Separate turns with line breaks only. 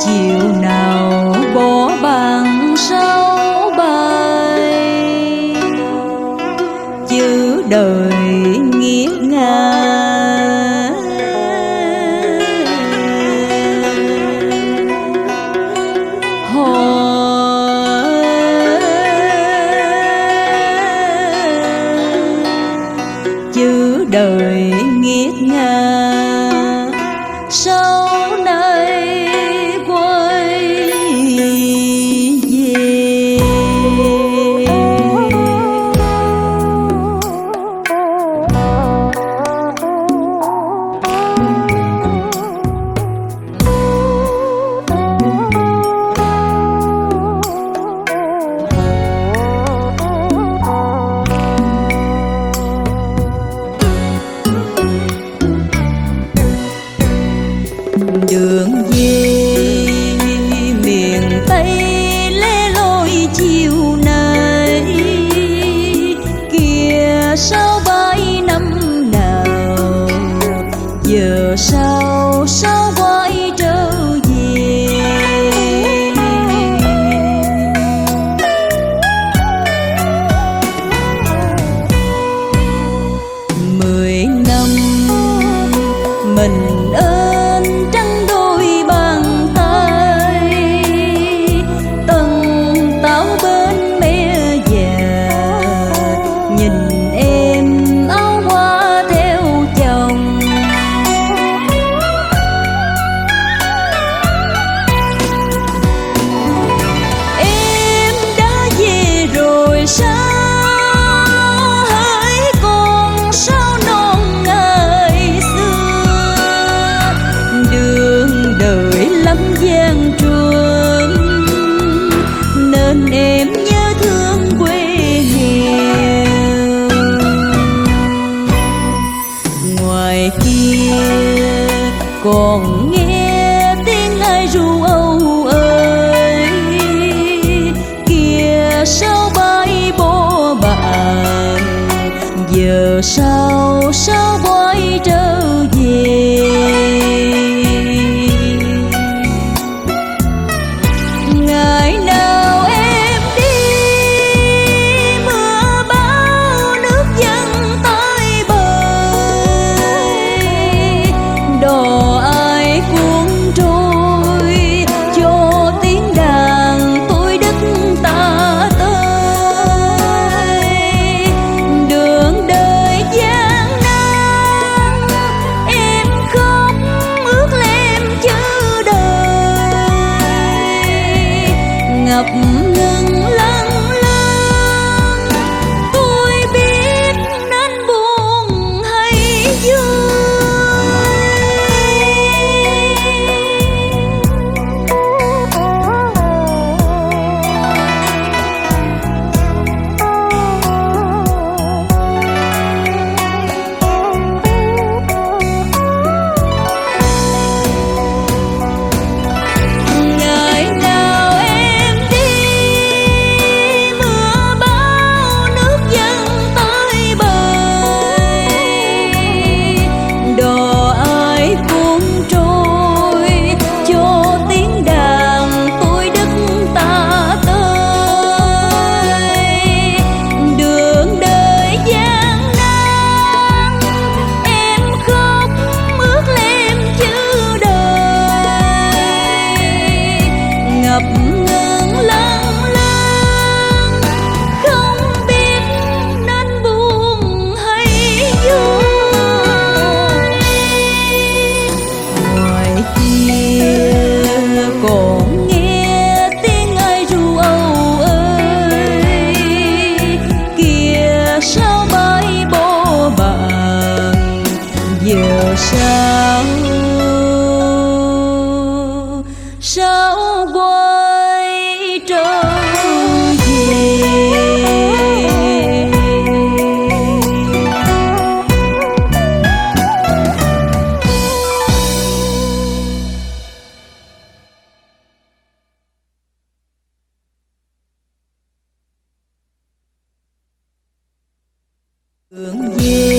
chiều nào bỏ bằng sáu bài, chữ đời nghiệt ngã. Chữ đời nghiệt ngã sau này quay về. Đường về miền Tây lẻ loi chiều nay, kìa sao bãi năm nào giờ sao sao quay trở về. 10 năm mình ơn trắng đôi bàn tay, tần táo bên mẹ già nhìn em áo hoa theo chồng. Em đã về rồi sao hỡi con sao non ngày xưa, đường đời lắm gian truân nên em nhớ thương quê nghèo. Ngoài kia còn nghe tiếng ai ru âu ơi, kìa sao bãi bỏ bạn giờ sao sao quay trở về. Ngày nào em đi mưa bão nước dâng tới bơi, đò ai cuốn trôi cho tiếng đàn tôi đất ta tới. Đường đời gian nan em khóc ước lem chữ đời, ngập ngừng lâng lâng tôi biết nên buồn hay vui. Ngày nào em đi mưa bão nước dâng tới bơi, đò ai cuốn trôi cho tiếng đàn tôi đất ta tới. Đường đời gian nan em khóc ước lem chữ đời, ngập ngừng lâng lâng không biết nên buồn hay vui. Ngoài kia còn nghe tiếng ai ru âu ơi, kìa sao bãi bỏ bạn giờ sao sao quay trở về. Đường về